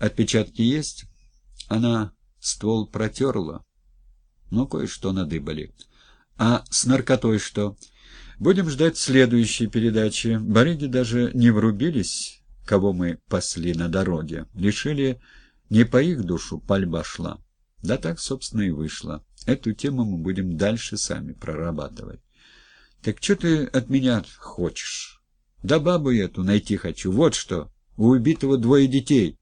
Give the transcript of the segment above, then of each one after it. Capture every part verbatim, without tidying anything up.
Отпечатки есть? Она ствол протерла, но кое-что надыбали. А с наркотой что? Будем ждать следующей передачи. Барыги даже не врубились, кого мы пасли на дороге. Решили, не по их душу пальба шла. Да так, собственно, и вышло. Эту тему мы будем дальше сами прорабатывать. Так что ты от меня хочешь? Да бабу эту найти хочу. Вот что. У убитого двое детей.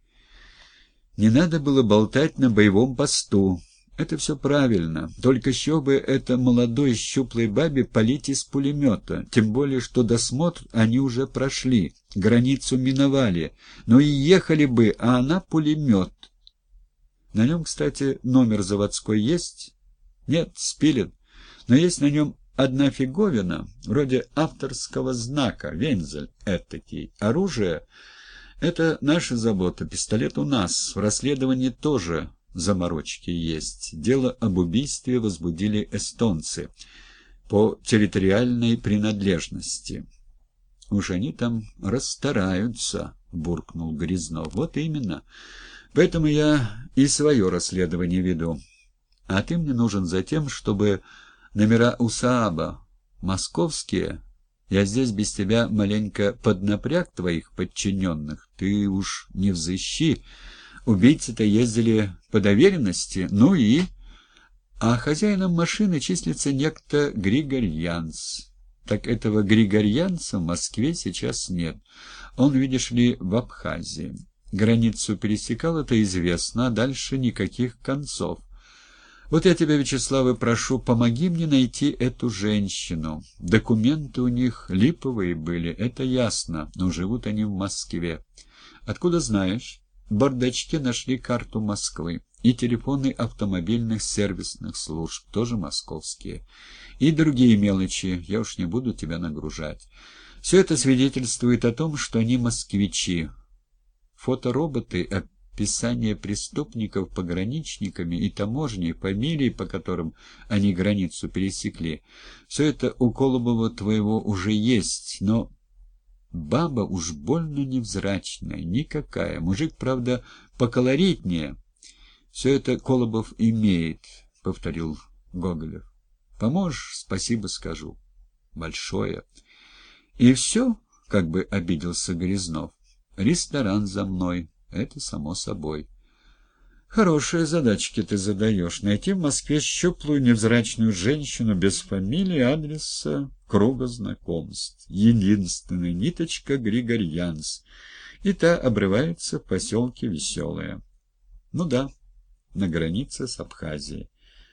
Не надо было болтать на боевом посту. Это все правильно. Только еще бы это молодой щуплой бабе палить из пулемета. Тем более, что досмотр они уже прошли. Границу миновали. Ну и ехали бы, а она пулемет. На нем, кстати, номер заводской есть? Нет, спилен. Но есть на нем одна фиговина, вроде авторского знака, вензель этакий. Оружие — это наша забота, пистолет у нас. В расследовании тоже заморочки есть. Дело об убийстве возбудили эстонцы по территориальной принадлежности. Уж они там расстараются, буркнул Грязнов. Вот именно. Поэтому я и свое расследование веду. А ты мне нужен за тем, чтобы номера УСААБа московские. Я здесь без тебя маленько поднапряг твоих подчиненных. Ты уж не взыщи. Убийцы-то ездили по доверенности. Ну и... А хозяином машины числится некто Григорьянц. Так этого Григорьянца в Москве сейчас нет. Он, видишь ли, в Абхазии. Границу пересекал, это известно, а дальше никаких концов. Вот я тебя, Вячеслав, и прошу, помоги мне найти эту женщину. Документы у них липовые были, это ясно, но живут они в Москве. Откуда знаешь? В бардачке нашли карту Москвы и телефоны автомобильных сервисных служб, тоже московские. И другие мелочи, я уж не буду тебя нагружать. Все это свидетельствует о том, что они москвичи. Фотороботы, описание преступников пограничниками и таможней, фамилии, по которым они границу пересекли. Все это у Колобова твоего уже есть, но баба уж больно невзрачная, никакая. Мужик, правда, поколоритнее. Все это Колобов имеет, — повторил Гоголев. Поможешь, спасибо скажу. Большое. И все, как бы обиделся Грязнов. Ресторан за мной, это само собой. Хорошие задачки ты задаешь. Найти в Москве щуплую невзрачную женщину без фамилии, адреса, круга знакомств. Единственная ниточка Григорьянс. И та обрывается в поселке Веселое. Ну да, на границе с Абхазией.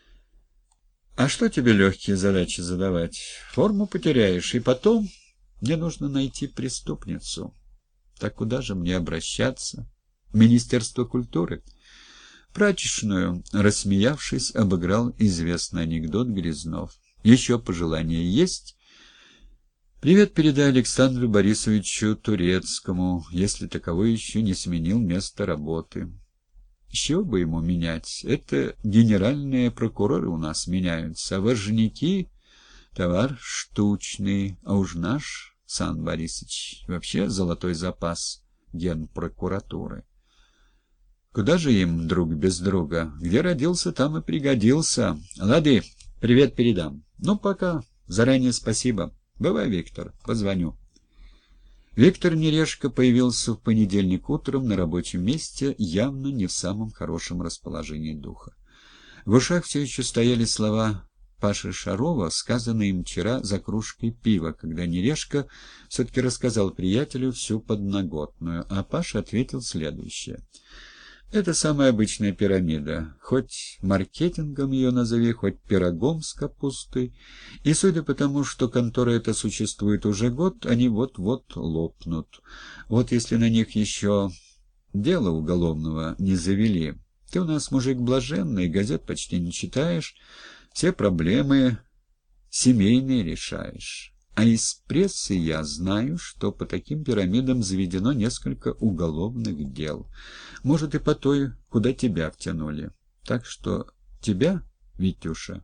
А что тебе легкие задачи задавать? Форму потеряешь, и потом мне нужно найти преступницу. Так куда же мне обращаться? Министерство культуры? Прачечную, рассмеявшись, обыграл известный анекдот Грязнов. Еще пожелания есть? Привет передай Александру Борисовичу Турецкому, если таковой еще не сменил место работы. С чего бы ему менять? Это генеральные прокуроры у нас меняются, а важники — товар штучный, а уж наш... Сан Борисович, вообще золотой запас генпрокуратуры. Куда же им друг без друга? Где родился, там и пригодился. Лады, привет передам. Ну, пока. Заранее спасибо. Бывай, Виктор, позвоню. Виктор Нерешко появился в понедельник утром на рабочем месте, явно не в самом хорошем расположении духа. В ушах все еще стояли слова Паши Шарова, сказанные им вчера за кружкой пива, когда Нерешко все-таки рассказал приятелю всю подноготную, а Паша ответил следующее. Это самая обычная пирамида, хоть маркетингом ее назови, хоть пирогом с капустой, и судя по тому, что контора эта существует уже год, они вот-вот лопнут. Вот если на них еще дело уголовного не завели. Ты у нас мужик блаженный, газет почти не читаешь, все проблемы семейные решаешь. А из прессы я знаю, что по таким пирамидам заведено несколько уголовных дел. Может, и по той, куда тебя втянули. Так что тебя, Витюша,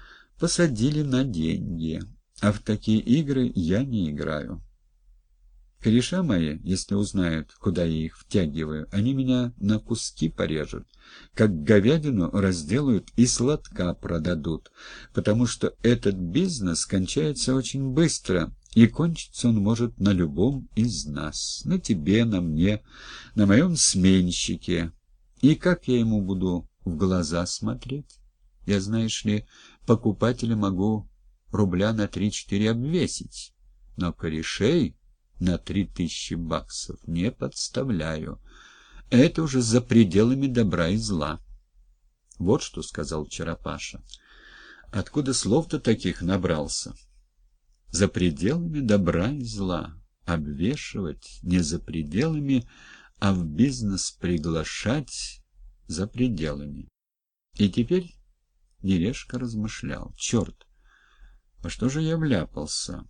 посадили на деньги. А в такие игры я не играю. Кореша мои, если узнают, куда я их втягиваю, они меня на куски порежут, как говядину разделают и сладка продадут, потому что этот бизнес кончается очень быстро, и кончиться он может на любом из нас, на тебе, на мне, на моем сменщике. И как я ему буду в глаза смотреть? Я, знаешь ли, покупателя могу рубля на три-четыре обвесить, но корешей на три тысячи баксов не подставляю. Это уже за пределами добра и зла. Вот что сказал вчера Паша. Откуда слов-то таких набрался? За пределами добра и зла. Обвешивать не за пределами, а в бизнес приглашать за пределами. И теперь Нерешка размышлял. Черт, во что же я вляпался?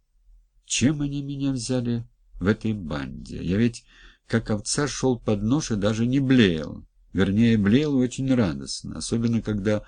Чем они меня взяли в этой банде? Я ведь, как овца, шел под нож и даже не блеял. Вернее, блеял очень радостно, особенно когда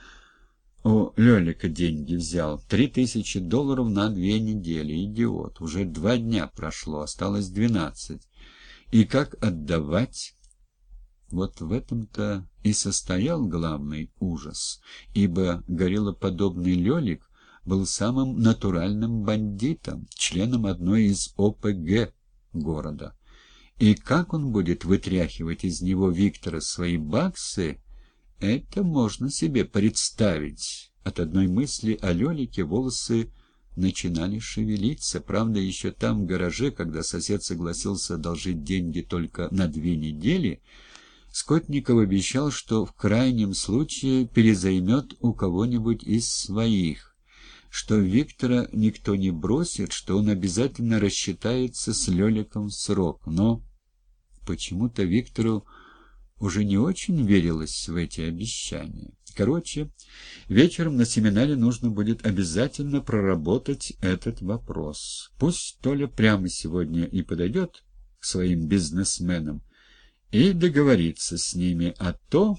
у Лёлика деньги взял. Три тысячи долларов на две недели. Идиот. Уже два дня прошло, осталось двенадцать. И как отдавать? Вот в этом-то и состоял главный ужас, ибо гориллоподобный Лёлик был самым натуральным бандитом, членом одной из О П Г города. И как он будет вытряхивать из него, Виктора, свои баксы, это можно себе представить. От одной мысли о Лёлике волосы начинали шевелиться. Правда, еще там, в гараже, когда сосед согласился одолжить деньги только на две недели, Скотников обещал, что в крайнем случае перезаймет у кого-нибудь из своих, что Виктора никто не бросит, что он обязательно рассчитается с Лёликом в срок. Но почему-то Виктору уже не очень верилось в эти обещания. Короче, вечером на семинаре нужно будет обязательно проработать этот вопрос. Пусть Толя прямо сегодня и подойдет к своим бизнесменам и договориться с ними, а то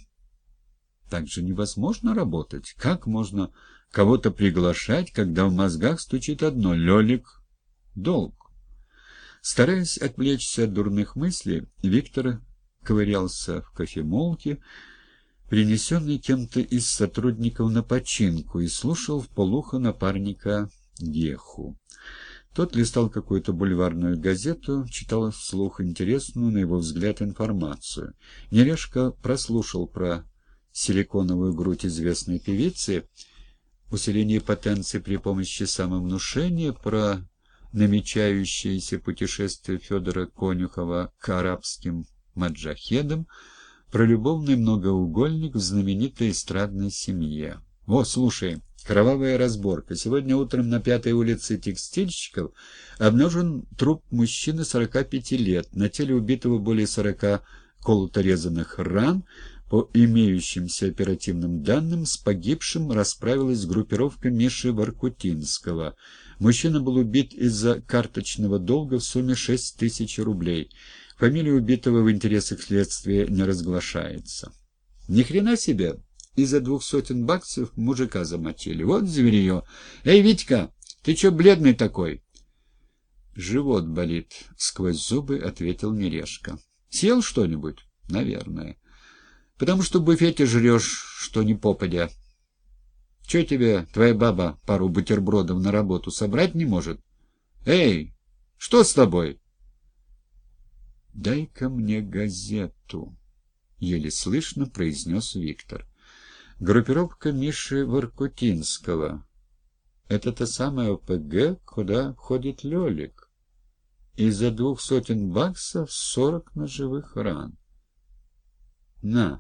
так же невозможно работать. Как можно кого-то приглашать, когда в мозгах стучит одно — Лёлик — долг? Стараясь отвлечься от дурных мыслей, Виктор ковырялся в кофемолке, принесенной кем-то из сотрудников на починку, и слушал вполуха напарника Геху. Тот листал какую-то бульварную газету, читал вслух интересную, на его взгляд, информацию. Нерешка прослушал про силиконовую грудь известной певицы, усиление потенции при помощи самовнушения, про намечающееся путешествие Федора Конюхова к арабским маджахедам, про любовный многоугольник в знаменитой эстрадной семье. Вот, слушай, кровавая разборка. Сегодня утром на Пятой улице Текстильщиков обнаружен труп мужчины сорока пяти лет. На теле убитого более сорока колото-резанных ран. По имеющимся оперативным данным, с погибшим расправилась группировка Миши Воркутинского. Мужчина был убит из-за карточного долга в сумме шесть тысяч рублей. Фамилия убитого в интересах следствия не разглашается. Ни хрена себе! Из-за двух сотен баксов мужика замочили. Вот зверье! Эй, Витька, ты че бледный такой? Живот болит, сквозь зубы ответил Нерешка. Съел что-нибудь? Наверное. Потому что в буфете жрешь, что ни попадя. Че тебе твоя баба пару бутербродов на работу собрать не может? Эй, что с тобой? Дай-ка мне газету, еле слышно произнес Виктор. Группировка Миши Воркутинского. Это та самая О П Г, куда входит Лёлик. Из-за двух сотен баксов сорок ножевых ран. На.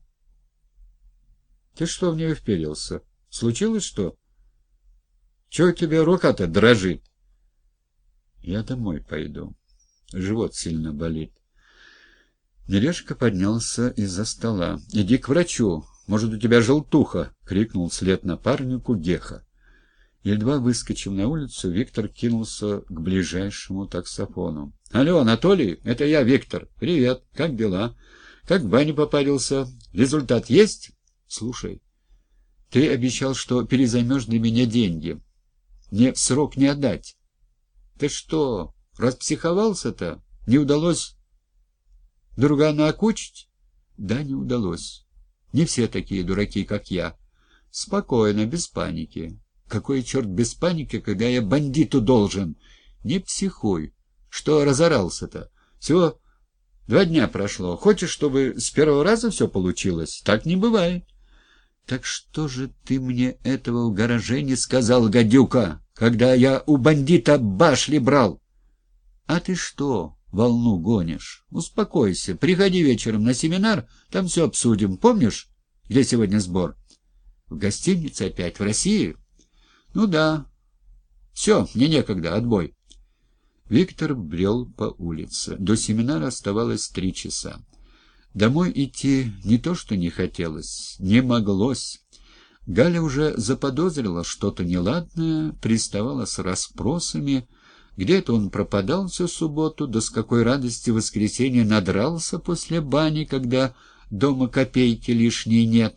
Ты что в нее вперился? Случилось что? Чего у тебя рука-то дрожит? Я домой пойду. Живот сильно болит. Нерешка поднялся из-за стола. Иди к врачу. Может, у тебя желтуха? Крикнул вслед напарнику Геха. Едва выскочив на улицу, Виктор кинулся к ближайшему таксофону. Алло, Анатолий, это я, Виктор. Привет, как дела? Как в бане попарился? Результат есть? Слушай, ты обещал, что перезаймешь для меня деньги. Мне в срок не отдать. Ты что, Распсиховался-то? Не удалось другана окучить? Да, не удалось. Не все такие дураки, как я. Спокойно, без паники. Какой черт без паники, когда я бандиту должен? Не психуй. Что разорался-то? Всего два дня прошло. Хочешь, чтобы с первого раза все получилось? Так не бывает. Так что же ты мне этого в гараже не сказал, гадюка, когда я у бандита башли брал? А ты что, волну гонишь? Успокойся. Приходи вечером на семинар, там все обсудим. Помнишь, где сегодня сбор? В гостинице опять, в России? Ну да. Все, мне некогда, отбой. Виктор брел по улице. До семинара оставалось три часа. Домой идти не то что не хотелось, не моглось. Галя уже заподозрила что-то неладное, приставала с расспросами. Где-то он пропадал всю субботу, да с какой радости в воскресенье надрался после бани, когда дома копейки лишней нет.